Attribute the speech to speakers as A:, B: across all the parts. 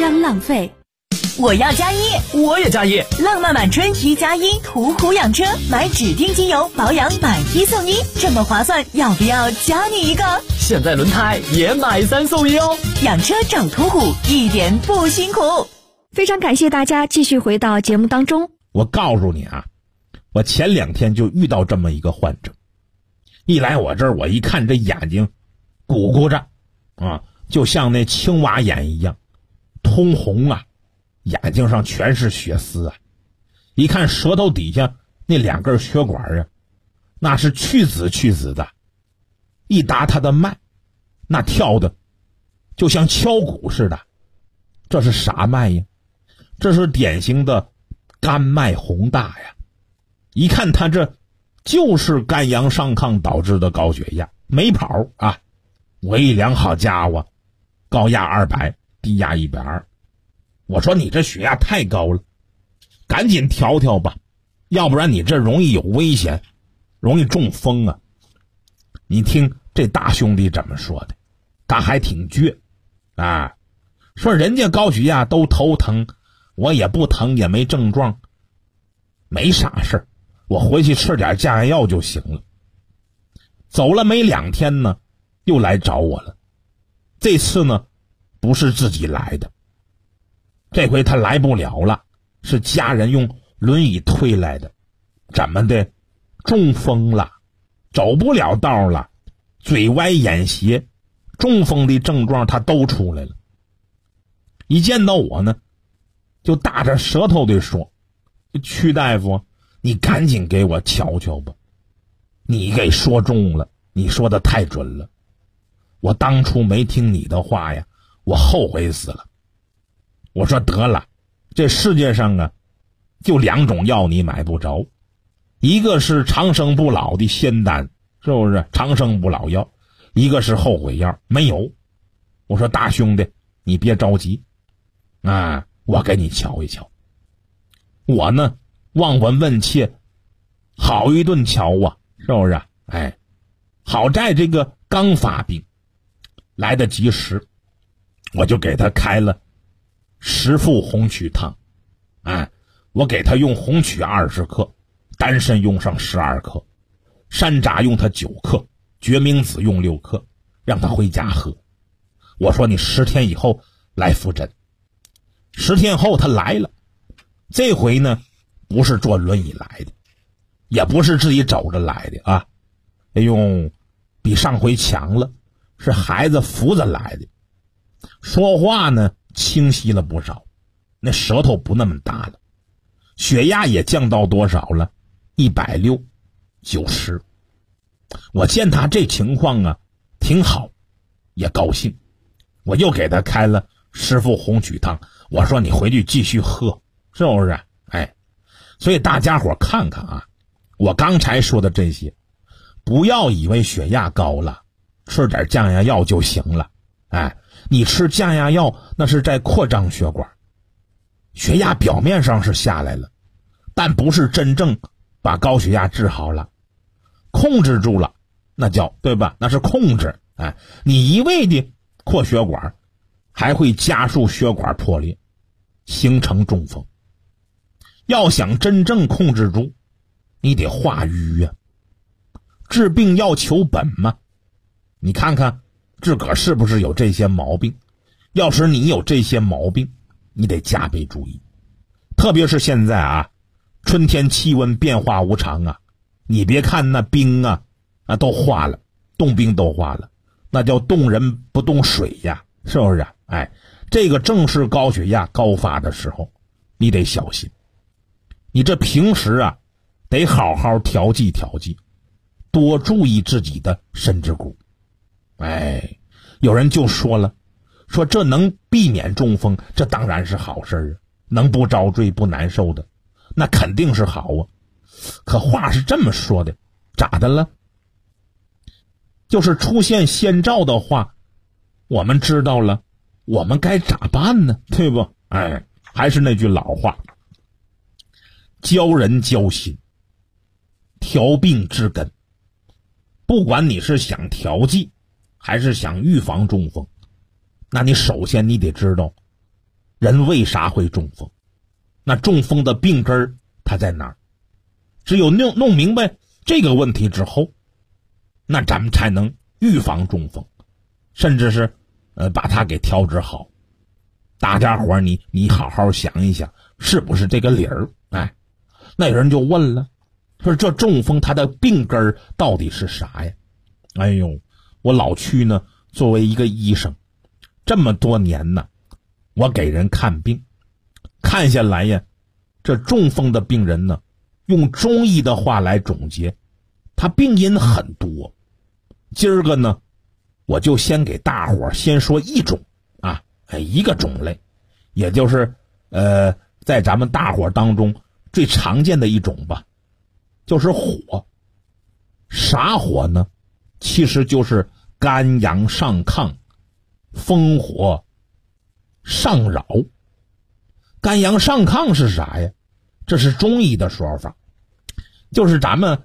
A: 将浪费。
B: 我要加一，
C: 我也加一。
B: 浪漫满春一加一，途虎养车买指定机油保养买一送一，这么划算，要不要加你一个？
C: 现在轮胎也买3送1哦。
B: 养车找途虎一点不辛苦。
A: 非常感谢大家继续回到节目当中。
D: 我告诉你啊，我前2天就遇到这么一个患者，一来我这儿，我一看这眼睛鼓鼓着啊，就像那青蛙眼一样通红啊，眼睛上全是血丝啊，一看舌头底下那2根血管啊，那是去紫的，一搭他的脉，那跳的就像敲鼓似的。这是啥脉呀？这是典型的肝脉洪大呀。一看他这就是肝阳上亢导致的高血压，没跑啊。我一量，好家伙，高压200，低压120。我说你这血压太高了，赶紧调调吧，要不然你这容易有危险，容易中风啊。你听这大兄弟怎么说的，他还挺倔啊，说人家高血压都头疼，我也不疼，也没症状，没啥事儿，我回去吃点降压药就行了。走了没2天呢，又来找我了。这次呢不是自己来的，这回他来不了了，是家人用轮椅推来的。怎么的？中风了，走不了道了，嘴歪眼斜，中风的症状他都出来了。一见到我呢，就大着舌头地说：曲大夫，你赶紧给我瞧瞧吧，你给说中了，你说的太准了，我当初没听你的话呀，我后悔死了。我说得了，这世界上啊就2种药你买不着，一个是长生不老的仙丹，是不是长生不老药，一个是后悔药，没有。我说大兄弟你别着急啊，我给你瞧一瞧。我呢望闻问切，好一顿瞧啊，是不是？哎，好在这个刚发病来得及时，我就给他开了10副红曲汤。哎，我给他用红曲20克，丹参用上12克，山楂用它9克，决明子用6克，让他回家喝。我说你10天以后来复诊。10天后他来了，这回呢不是坐轮椅来的，也不是自己走着来的啊，哎呦，比上回强了，是孩子扶着来的。说话呢清晰了不少，那舌头不那么大了，血压也降到多少了？160、90。我见他这情况啊挺好，也高兴，我又给他开了10副红曲汤。我说你回去继续喝，是不是？哎，所以大家伙看看啊，我刚才说的这些，不要以为血压高了吃点降压药就行了。哎，你吃降压药那是在扩张血管，血压表面上是下来了，但不是真正把高血压治好了，控制住了，那叫对吧？那是控制。哎，你一味的扩血管，还会加速血管破裂，形成中风。要想真正控制住，你得化瘀呀。治病要求本嘛，你看看自个儿是不是有这些毛病？要是你有这些毛病，你得加倍注意。特别是现在啊，春天气温变化无常啊，你别看那冰啊都化了，冻冰都化了，那叫冻人不冻水呀，是不是？哎，这个正是高血压高发的时候，你得小心。你这平时啊得好好调剂调剂，多注意自己的身子骨。哎，有人就说了，说这能避免中风，这当然是好事啊，能不遭罪不难受的，那肯定是好啊。可话是这么说的，咋的了？就是出现先兆的话，我们知道了，我们该咋办呢？对不？哎，还是那句老话，教人教心，调病治根。不管你是想调剂还是想预防中风，那你首先你得知道人为啥会中风？那中风的病根儿它在哪儿？只有弄明白这个问题之后，那咱们才能预防中风，甚至是把它给调治好。大家伙你好好想一想，是不是这个理儿？那有人就问了，说这中风它的病根儿到底是啥呀？哎呦，我老屈呢，作为一个医生，这么多年呢，我给人看病，看下来呀，这中风的病人呢，用中医的话来总结，他病因很多。今儿个呢，我就先给大伙儿先说一种一个种类，也就是在咱们大伙儿当中最常见的一种吧，就是火。啥火呢？其实就是肝阳上亢，风火上扰。肝阳上亢是啥呀？这是中医的说法，就是咱们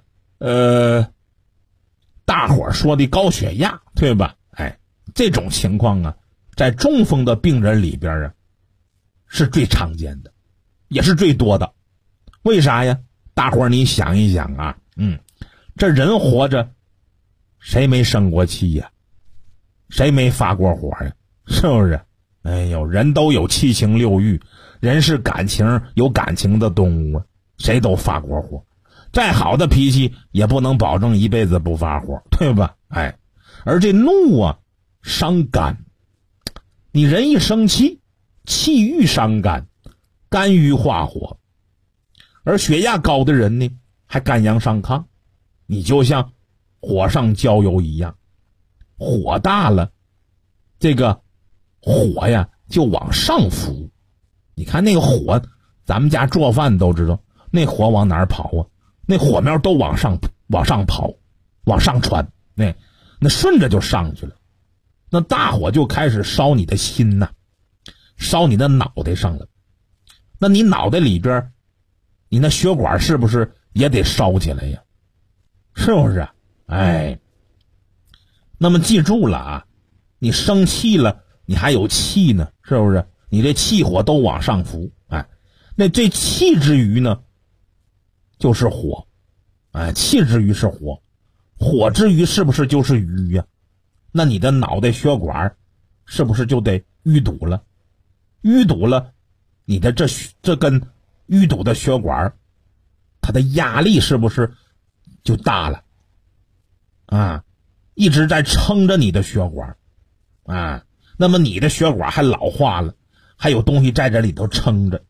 D: 大伙儿说的高血压，对吧？这种情况啊，在中风的病人里边啊，是最常见的，也是最多的。为啥呀？大伙儿你想一想啊，这人活着，谁没生过气呀？谁没发过火呀？是不是？哎呦，人都有七情六欲，人是有感情的动物啊，谁都发过火。再好的脾气也不能保证一辈子不发火，对吧？而这怒啊，伤肝。你人一生气，气郁伤肝，肝郁化火。而血压高的人呢，还肝阳上亢，你就像火上浇油一样，火大了，这个火呀就往上浮。你看那个火，咱们家做饭都知道，那火往哪儿跑啊？那火苗都往上跑，往上传，那顺着就上去了。那大火就开始烧你的心呐，烧你的脑袋上了。那你脑袋里边，你那血管是不是也得烧起来呀？是不是？那么记住了啊，你生气了，你还有气呢，是不是？你这气火都往上浮，那这气之余呢，就是火，气之余是火，火之余是不是就是瘀呀？那你的脑袋血管是不是就得淤堵了？淤堵了，你的这根淤堵的血管，它的压力是不是就大了？一直在撑着你的血管，那么你的血管还老化了，还有东西在这里头撑着。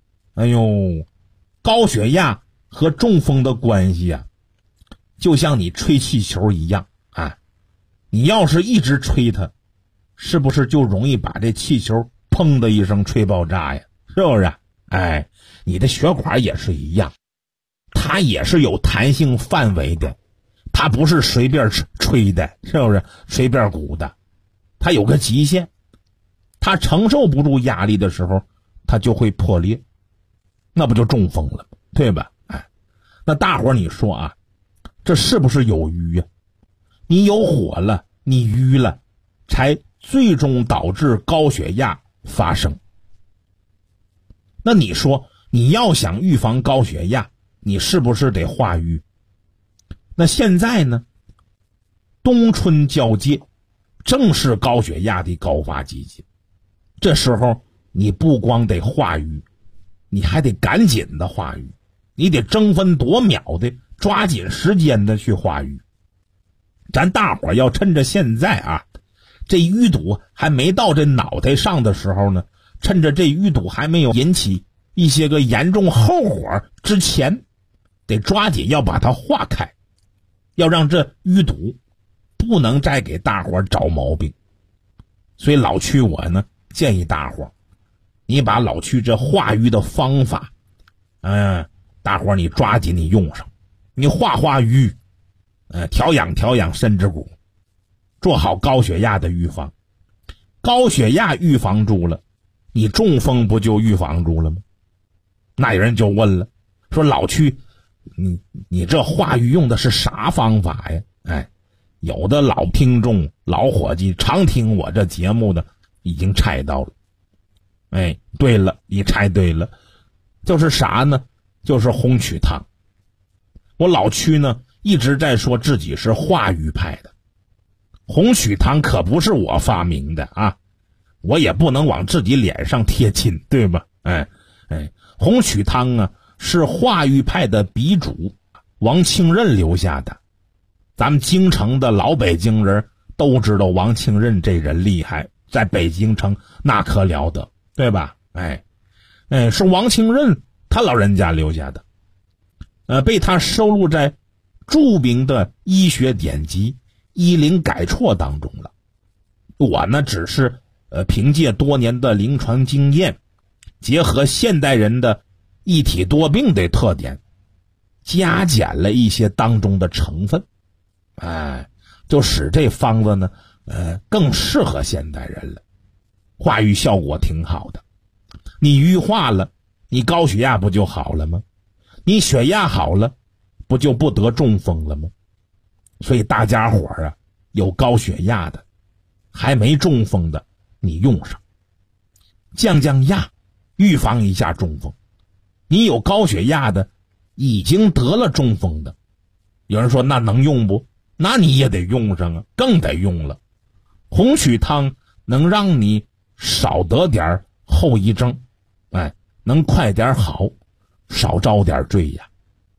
D: 高血压和中风的关系啊，就像你吹气球一样你要是一直吹它，是不是就容易把这气球砰的一声吹爆炸呀？是不是？你的血管也是一样，它也是有弹性范围的，它不是随便吹的，是不是？随便鼓的，它有个极限，它承受不住压力的时候，它就会破裂，那不就中风了，对吧？那大伙儿你说啊，这是不是有瘀呀？你有火了，你瘀了，才最终导致高血压发生。那你说你要想预防高血压，你是不是得化瘀？那现在呢，冬春交界，正是高血压的高发季节，这时候你不光得化瘀，你还得赶紧的化瘀，你得争分夺秒的抓紧时间的去化瘀。咱大伙儿要趁着现在这淤堵还没到这脑袋上的时候呢，趁着这淤堵还没有引起一些个严重后果之前，得抓紧要把它化开，要让这淤堵不能再给大伙儿找毛病。所以老屈我呢建议大伙儿，你把老屈这化瘀的方法大伙儿你抓紧你用上，你化瘀，调养肾之骨，做好高血压的预防。高血压预防住了，你中风不就预防住了吗？那有人就问了，说老屈，你这化瘀用的是啥方法呀？有的老听众老伙计常听我这节目的已经猜到了， 对了，你猜对了，就是啥呢？就是红曲汤。我老屈呢一直在说自己是化育派的，红曲汤可不是我发明的啊，我也不能往自己脸上贴金，对吧？红曲汤啊是化育派的鼻祖王清任留下的。咱们京城的老北京人都知道王清任这人厉害，在北京城那可了得，对吧？是王清任他老人家留下的，被他收录在著名的医学典籍《医灵改错》当中了。我呢只是凭借多年的临床经验，结合现代人的一体多病的特点，加减了一些当中的成分，就使这方子呢更适合现代人了，化育效果挺好的。你瘀化了，你高血压不就好了吗？你血压好了，不就不得中风了吗？所以大家伙啊，有高血压的还没中风的你用上，降压，预防一下中风。你有高血压的已经得了中风的，有人说那能用不？那你也得用上啊，更得用了。红曲汤能让你少得点后遗症，能快点好，少遭点罪呀。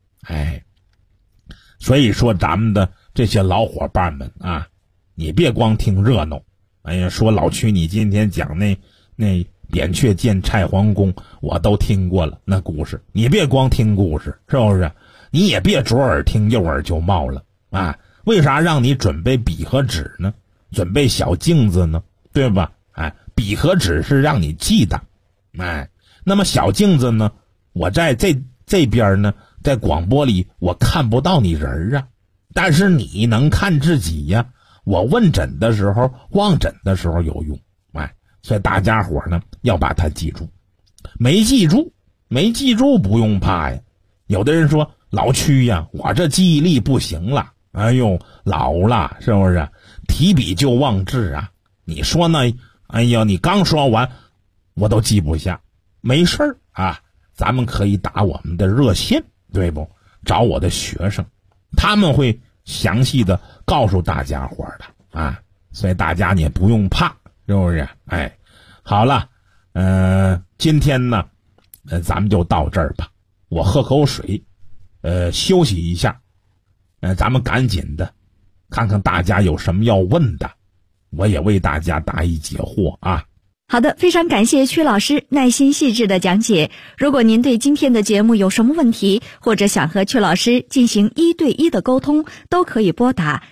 D: 所以说咱们的这些老伙伴们啊，你别光听热闹。说老屈你今天讲那扁鹊见蔡桓公我都听过了，那故事你别光听故事，是不是？你也别左耳听右耳就冒了啊！为啥让你准备笔和纸呢？准备小镜子呢，对吧？笔和纸是让你记的，那么小镜子呢，我在这边呢，在广播里我看不到你人啊，但是你能看自己呀。我问诊的时候望诊的时候有用，所以大家伙呢要把它记住。没记住不用怕呀。有的人说老屈呀，我这记忆力不行了，老了是不是？提笔就忘字啊。你说呢？你刚说完我都记不下。没事儿啊，咱们可以打我们的热线，对不？找我的学生，他们会详细的告诉大家伙的所以大家你也不用怕，是不是？好了，今天呢咱们就到这儿吧，我喝口水休息一下，咱们赶紧的看看大家有什么要问的，我也为大家答疑解惑啊。
A: 好的，非常感谢屈老师耐心细致的讲解。如果您对今天的节目有什么问题，或者想和屈老师进行1对1的沟通，都可以拨打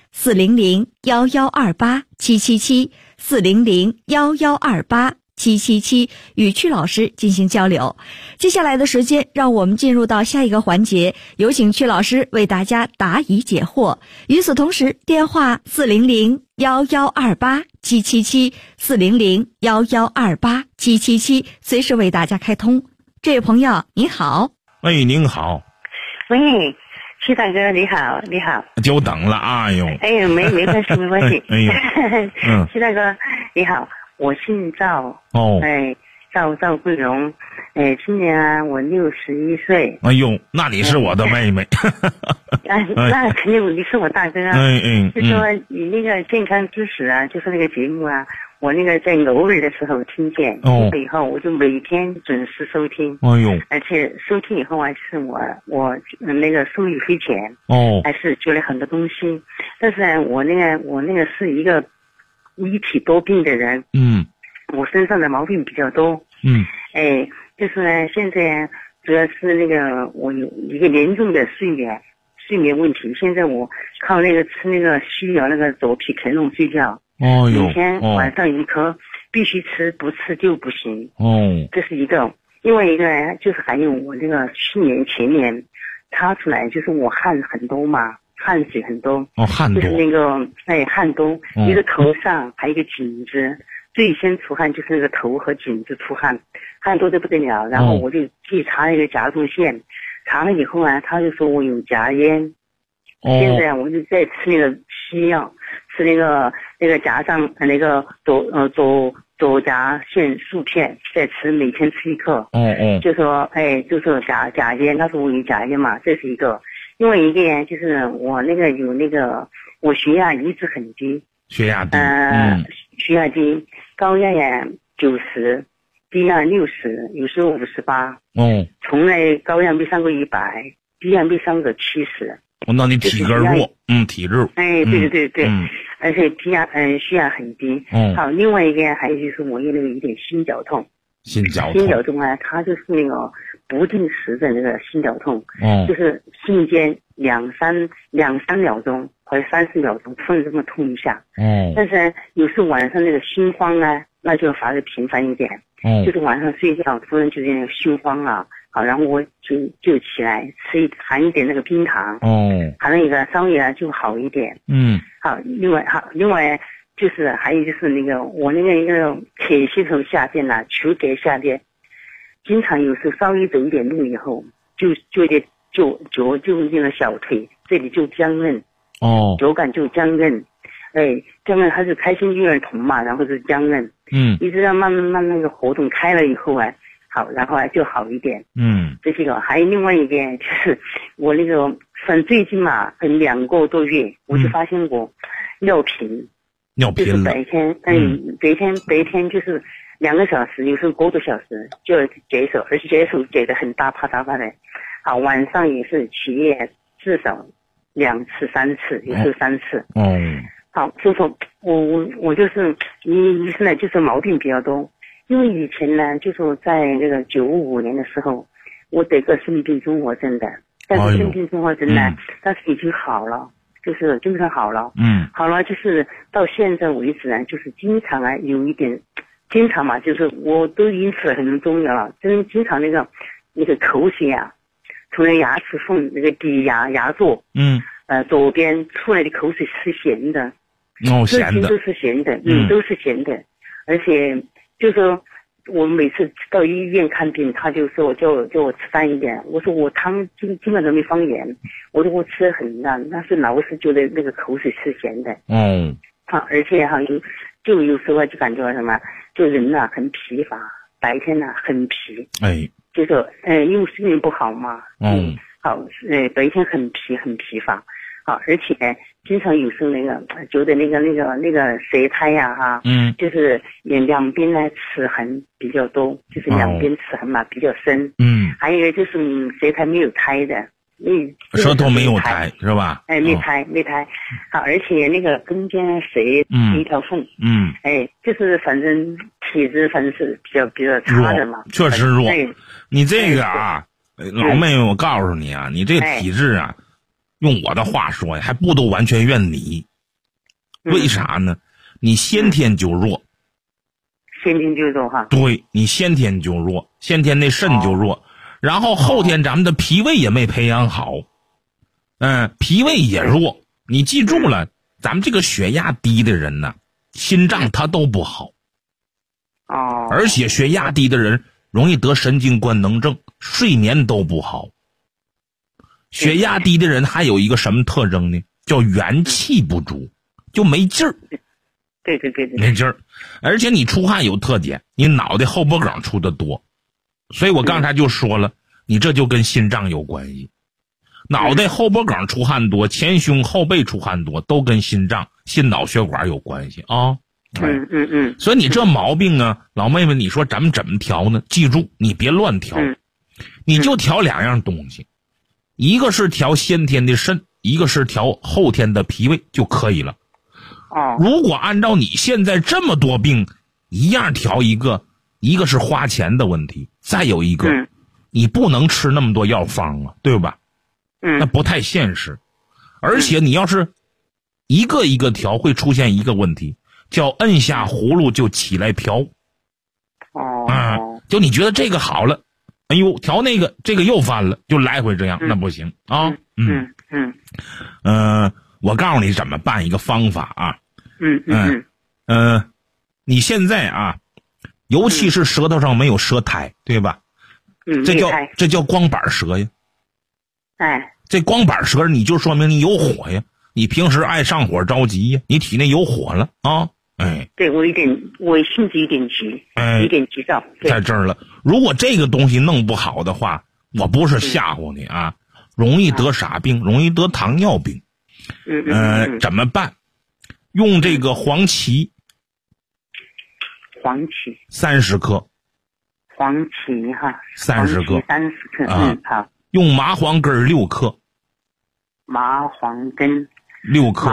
A: 400-1128-777 400-1128-777与屈老师进行交流。接下来的时间，让我们进入到下一个环节，有请屈老师为大家答疑解惑。与此同时，电话400-1128-777 400-1128-777随时为大家开通。这位朋友你好。
D: 您好。
E: 喂，屈大哥你好。你好，
D: 久等了
E: 没关系没关系屈大哥你好，我姓赵赵桂荣，今年我61岁。
D: 那你是我的妹妹。
E: 那肯定你是我大哥啊。就说你那个健康知识啊，就是那个节目啊，我那个在偶尔的时候听见，听了以后我就每天准时收听。而且收听以后啊，就是我那个受益匪浅。还是学了很多东西。但是呢，我那个是一个一体多病的人。我身上的毛病比较多。就是呢，现在主要是那个我有一个严重的睡眠问题。现在我靠那个吃那个西药那个左匹克隆睡觉。每天晚上一颗，必须吃，不吃就不行。这是一个。另外一个呢，就是还有我那个去年前年查出来，就是我汗很多嘛，汗水很多。汗多。就是那个汗多，一个头上还有一个颈子。最先出汗就是那个头和颈子出汗，汗多得不得了。然后我就去查了一个甲状腺，查了以后啊，他就说我有甲烟。现在我就在吃那个西药，吃那个甲状那个左甲腺素片，再吃，每天吃1克。就说甲烟，他说我有甲烟嘛，这是一个。另外一个呢，就是我那个有那个我血压一直很低，
D: 血压低，
E: 血压低，高压呀90，低压60，有时候58。从来高压没上过100，低压没上过70。
D: 那你体格弱，体质。
E: 对，而且血压很低。好，另外一个还有就是我有那个一点心绞痛。心绞痛啊，它就是那个不定时的那个心绞痛，就是瞬间两三秒钟或者30秒钟突然这么痛一下。但是有时候晚上那个心慌啊，那就反而频繁一点。就是晚上睡觉突然就那个心慌啊，好，然后我就起来含一点那个冰糖。含了一个稍微就好一点。好，另外就是还有就是那个我那个一个铁系统下边呐，球给下边，经常有时候稍微走一点路以后，就那个小腿这里就僵韧。脚感就僵韧。僵韧它是开心婴儿酮嘛，然后是僵韧。一直到慢慢那个活动开了以后啊，好，然后就好一点。这是个。还有另外一个就是我那个最近嘛，2个多月我就发现我尿频。就是白天就是2个小时，有时候1个多小时就要解手，而且解手解得很大啪的。好，晚上也是起夜至少2次3次，有时候3次。好，就说我就是现在就是毛病比较多，因为以前呢，就说在那个95年的时候，我得个肾病综合征的，但是肾病综合征呢，但是已经好了。就是精神好了。好了，就是到现在为止呢，就是经常啊有一点，经常嘛，就是我都已经吃了很多中药了，经常那个口水啊，从那个牙齿缝那个底牙座，左边出来的口水是咸的。咸的。都是咸的，都是咸的，而且就说我每次到医院看病，他就说叫我吃淡一点。我说我汤基本都没放盐，我说我吃得很淡，但是老是觉得那个口水是咸的。而且有时候就感觉什么，就人呐很疲乏，白天呐很疲。就是因为睡眠不好嘛。好，白天很疲乏。好，而且经常有时候那个觉得那个舌苔呀就是两边呢齿痕比较多，就是两边齿痕嘛比较深。还有一个就是舌苔没有苔的，
D: 舌头没有苔是吧？
E: 没苔。好，而且那个根尖舌一条缝。就是反正体质反正是比较差的嘛。
D: 确实弱。你这个啊，老妹妹，我告诉你啊，你这个体质啊。用我的话说呀，还不都完全怨你？为啥呢？你先天就弱。
E: 先天就弱哈？
D: 对，你先天就弱，先天那肾就弱，然后后天咱们的脾胃也没培养好，脾胃也弱。你记住了，咱们这个血压低的人呢，心脏他都不好。而且血压低的人容易得神经官能症，睡眠都不好。血压低的人还有一个什么特征呢？叫元气不足，就没劲儿。
E: 对，
D: 没劲儿。而且你出汗有特点，你脑袋后脖梗出的多，所以我刚才就说了，你这就跟心脏有关系。脑袋后脖梗出汗多，前胸后背出汗多，都跟心脏、心脑血管有关系啊。所以你这毛病啊，老妹妹，你说咱们怎么调呢？记住，你别乱调，你就调2样东西。一个是调先天的肾，一个是调后天的脾胃就可以了。如果按照你现在这么多病一样调一个是花钱的问题，再有一个你不能吃那么多药方啊，对吧？那不太现实。而且你要是一个一个调，会出现一个问题，叫摁下葫芦就起来瓢。就你觉得这个好了，哎呦，调那个，这个又翻了，就来回这样，那不行啊。我告诉你怎么办一个方法啊。你现在啊，尤其是舌头上没有舌苔，对吧？这叫光板舌呀。这光板舌你就说明你有火呀，你平时爱上火着急呀，你体内有火了啊。
E: 对我性子有点急，有点急躁，
D: 在这儿了。如果这个东西弄不好的话，我不是吓唬你啊，容易得啥病？容易得糖尿病。怎么办？用这个黄芪30克，
E: 黄芪哈
D: ，30克
E: ，30克，好。
D: 用麻黄根6克，
E: 麻黄根
D: 6克，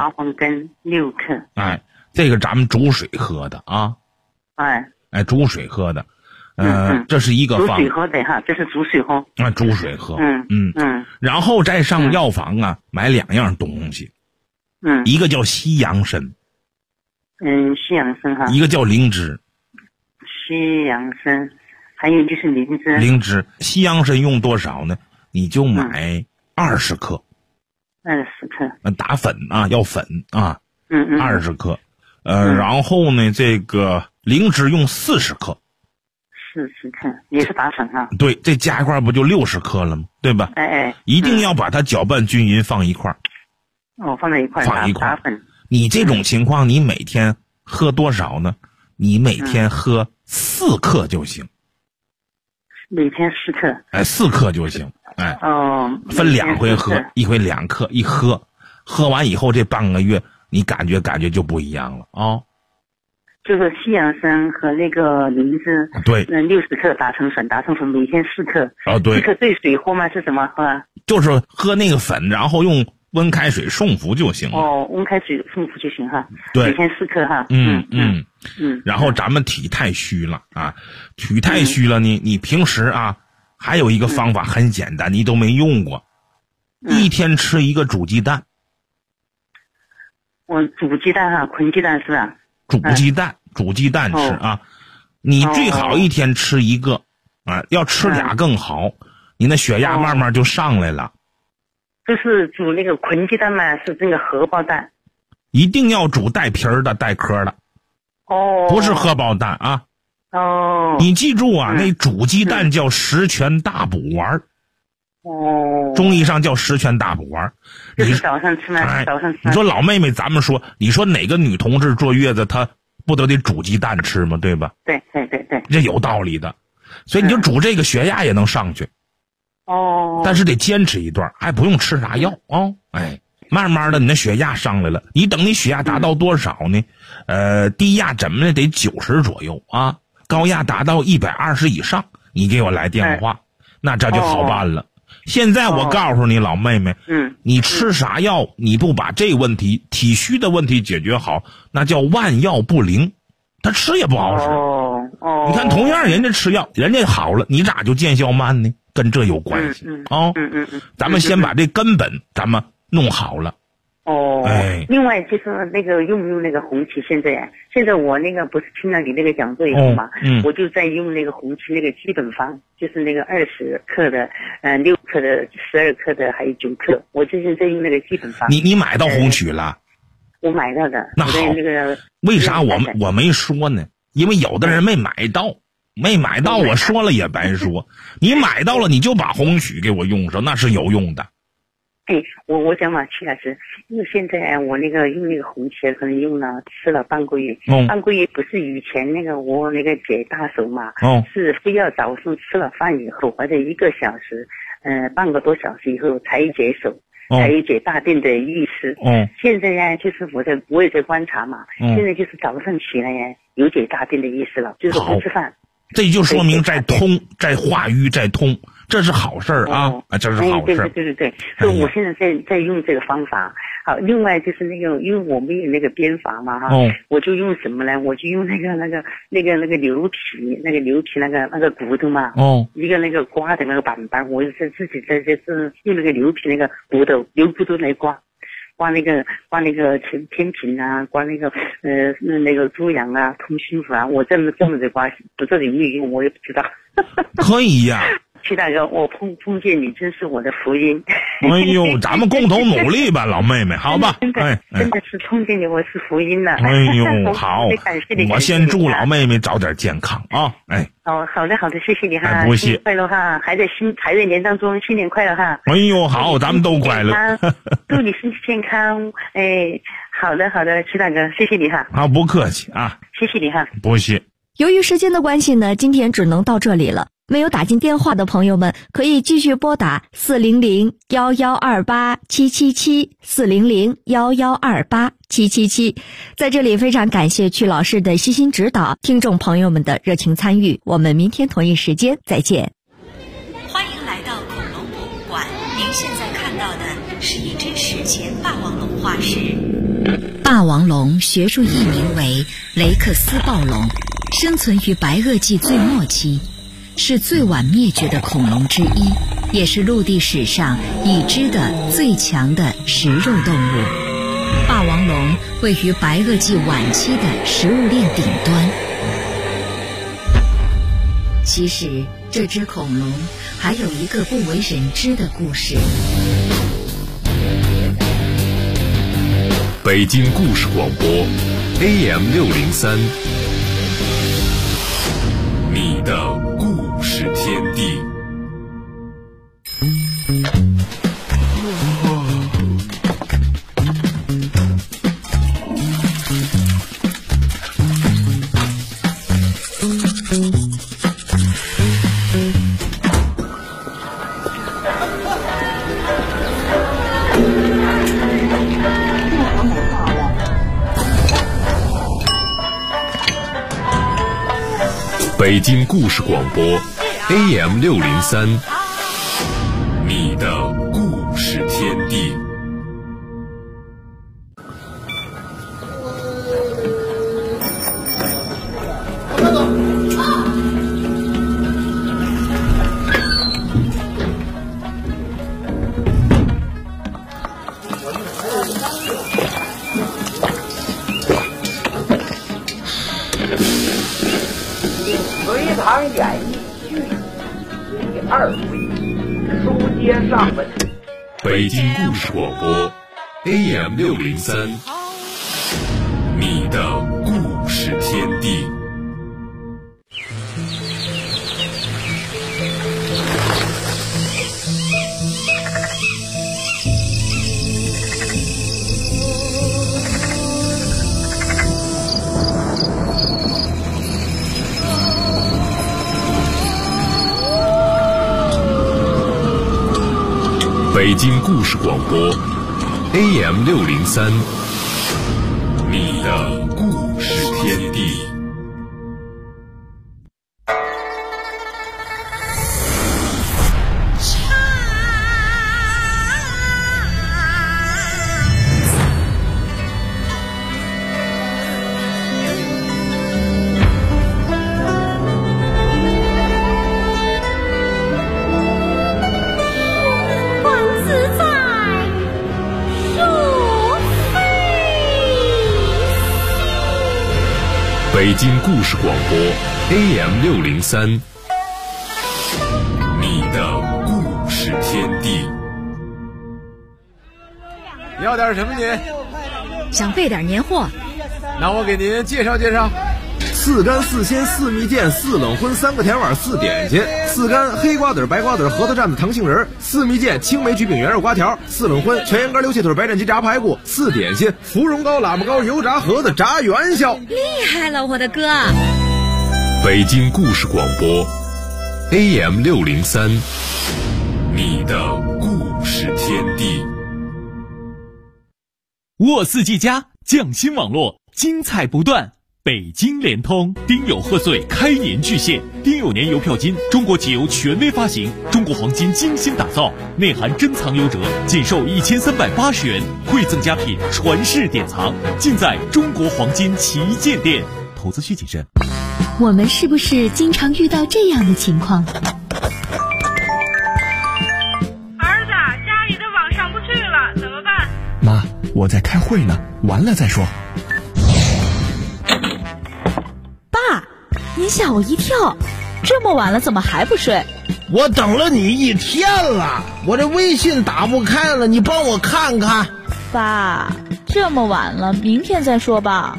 D: 这个咱们煮水喝的啊，煮水喝的，这是一个方法。
E: 煮水喝的哈，这是煮水喝。
D: 煮水喝，然后再上药房买2样东西，一个叫西洋参，
E: 西洋参哈，
D: 一个叫灵芝。
E: 西洋参，还有就是
D: 灵芝，西洋参用多少呢？你就买20克
E: ，20克，
D: 打粉要粉啊，20克，然后呢，这个灵芝用40克
E: ，40克也是打粉哈。
D: 对，这加一块不就60克了吗？对吧？一定要把它搅拌均匀，放一块儿。
E: 放在一块儿，打粉。
D: 你这种情况，你每天喝多少呢？你每天喝4克就行。
E: 每天4克
D: ，4克就行，分2回喝，一回2克，一喝完以后这半个月，你感觉就不一样了啊。
E: 就是西洋参和那个灵芝，
D: 对
E: ，60克打成粉，每天4克。
D: 对。
E: 4克兑水喝吗？是什么喝？
D: 就是喝那个粉，然后用温开水送服就行了。
E: 温开水送服就行哈。
D: 对，
E: 每天4克哈。
D: 然后咱们体太虚了啊，体太虚了，你平时还有一个方法很简单，你都没用过，一天吃一个煮鸡蛋。
E: 我煮鸡蛋哈，捆鸡蛋是吧？煮鸡蛋吃啊，你最好一天吃一个要吃俩更好，你那血压慢慢就上来了。就是煮那个捆鸡蛋嘛，是这个荷包蛋。
D: 一定要煮带皮儿的、带壳的。不是荷包蛋啊。你记住那煮鸡蛋叫十全大补丸。中医上叫十全大补丸。
E: 就是早上吃吗？早上吃。
D: 你说老妹妹，咱们说，你说哪个女同志坐月子她不得煮鸡蛋吃吗？对吧？
E: 对，
D: 这有道理的。所以你就煮这个，血压也能上去。但是得坚持一段，还不用吃啥药慢慢的你的血压上来了，你等你血压达到多少呢？低压怎么的得90左右啊，高压达到120以上，你给我来电话，那这就好办了。现在我告诉你，老妹妹，你吃啥药，你不把这问题体虚的问题解决好，那叫万药不灵，他吃也不好使。你看同样人家吃药，人家好了，你咋就见效慢呢？跟这有关系咱们先把这根本咱们弄好了。
E: 另外就是那个用不用那个红芪？现在我那个不是听了你那个讲座以后嘛，我就在用那个红芪那个基本方，就是那个20克的、6克的、12克的，还有9克，我最近在用那个基本方。
D: 你买到红芪了？
E: 我买到的。
D: 那好，为啥我没说呢？因为有的人没买到。我说了也白说。你买到了，你就把红芪给我用上，那是有用的。
E: 我讲嘛，曲老师，因为现在我那个用那个红芪，可能用了吃了半个月，半个月不是以前那个我那个解大手嘛，是非要早上吃了饭以后或者1个小时，半个多小时以后才解手，才有解大便的意思。现在就是我也在观察嘛，现在就是早上起来有解大便的意思了，就是不吃饭。
D: 这就说明在通，在化瘀，在通，这是好事儿这是好事儿。
E: 对，所以我现在在用这个方法。好，另外就是那个，因为我没有那个鞭法嘛我就用什么呢？我就用那个牛皮，那个骨头嘛一个那个刮的那个板板，我是自己在用那个牛皮那个牛骨头来刮那个天平啊，刮那个猪羊啊，通心腑啊，我这么的刮，不知道有没有用，我也不知道。
D: 可以呀。
E: 曲大哥，我碰见你真是我的福音。
D: 咱们共同努力吧，老妹妹，好吧？
E: 真的是碰见你，我是福音了。
D: 好，我先祝老妹妹早点健康啊！
E: 好的，谢谢你哈，
D: 不谢，
E: 新年快乐哈，还在年当中，新年快乐哈！
D: 好，咱们都快乐，
E: 祝你身体健康， 好的，齐大哥，谢谢你哈。
D: 啊，不客气啊，
E: 谢谢你哈。
D: 不谢。
A: 由于时间的关系呢，今天只能到这里了。没有打进电话的朋友们，可以继续拨打400-1128-777，400-1128-777。在这里非常感谢曲老师的悉心指导，听众朋友们的热情参与。我们明天同一时间再见。
B: 欢迎来到恐龙博物馆，您现在看到的是一只史前霸王龙化石。霸王龙学术译名为雷克斯暴龙，生存于白垩纪最末期，是最晚灭绝的恐龙之一，也是陆地史上已知的最强的食肉动物。霸王龙位于白垩纪晚期的食物链顶端。其实这只恐龙还有一个不为人知的故事。
F: 北京故事广播 AM603， 你的故事天地。北京故事广播 AM603， 你的故事天地。
G: 隋唐演义剧第2回，书接上文。
F: 北京故事广播 AM603， 你的故事天地。北京故事广播 AM603， 你的故事天地。北京故事广播 AM603， 你的故事天地。
H: 你要点什么您？
B: 想备点年货。
H: 那我给您介绍介绍。
I: 4干4鲜4蜜饯4冷荤3个甜碗4点心，4干黑瓜子白瓜子核桃蘸子糖杏仁，4蜜饯青梅焗饼圆肉瓜条，4冷荤全羊肝溜切腿白斩鸡炸排骨，4点心芙蓉糕喇叭糕油炸盒子炸元宵。
B: 厉害了我的哥！
F: 北京故事广播 AM603， 你的故事天地。
C: 沃四季家匠心网络，精彩不断。北京联通丁酉贺岁开年巨献，丁酉年邮票金，中国企邮权威发行，中国黄金精心打造，内含珍藏优折，仅售1380元，馈赠佳品，传世典藏，尽在中国黄金旗舰店。投资需谨慎。
B: 我们是不是经常遇到这样的情况？
J: 儿子，家里的网上不去了，怎么办？
K: 妈，我在开会呢，完了再说。
L: 您吓我一跳，这么晚了怎么还不睡？
M: 我等了你1天了，我这微信打不开了，你帮我看看。
L: 爸，这么晚了，明天再说吧。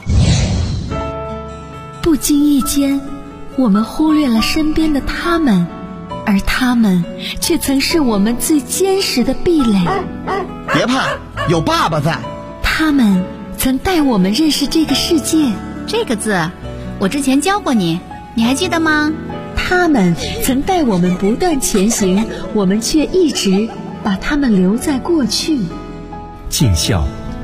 B: 不经意间，我们忽略了身边的他们，而他们却曾是我们最坚实的壁垒。
M: 别怕，有爸爸在。
B: 他们曾
N: 曾带我们认识这个世界。
O: 这个字，我之前教过你，你还记得吗？
N: 他们曾带我们不断前行，我们却一直把他们留在过去。
K: 尽孝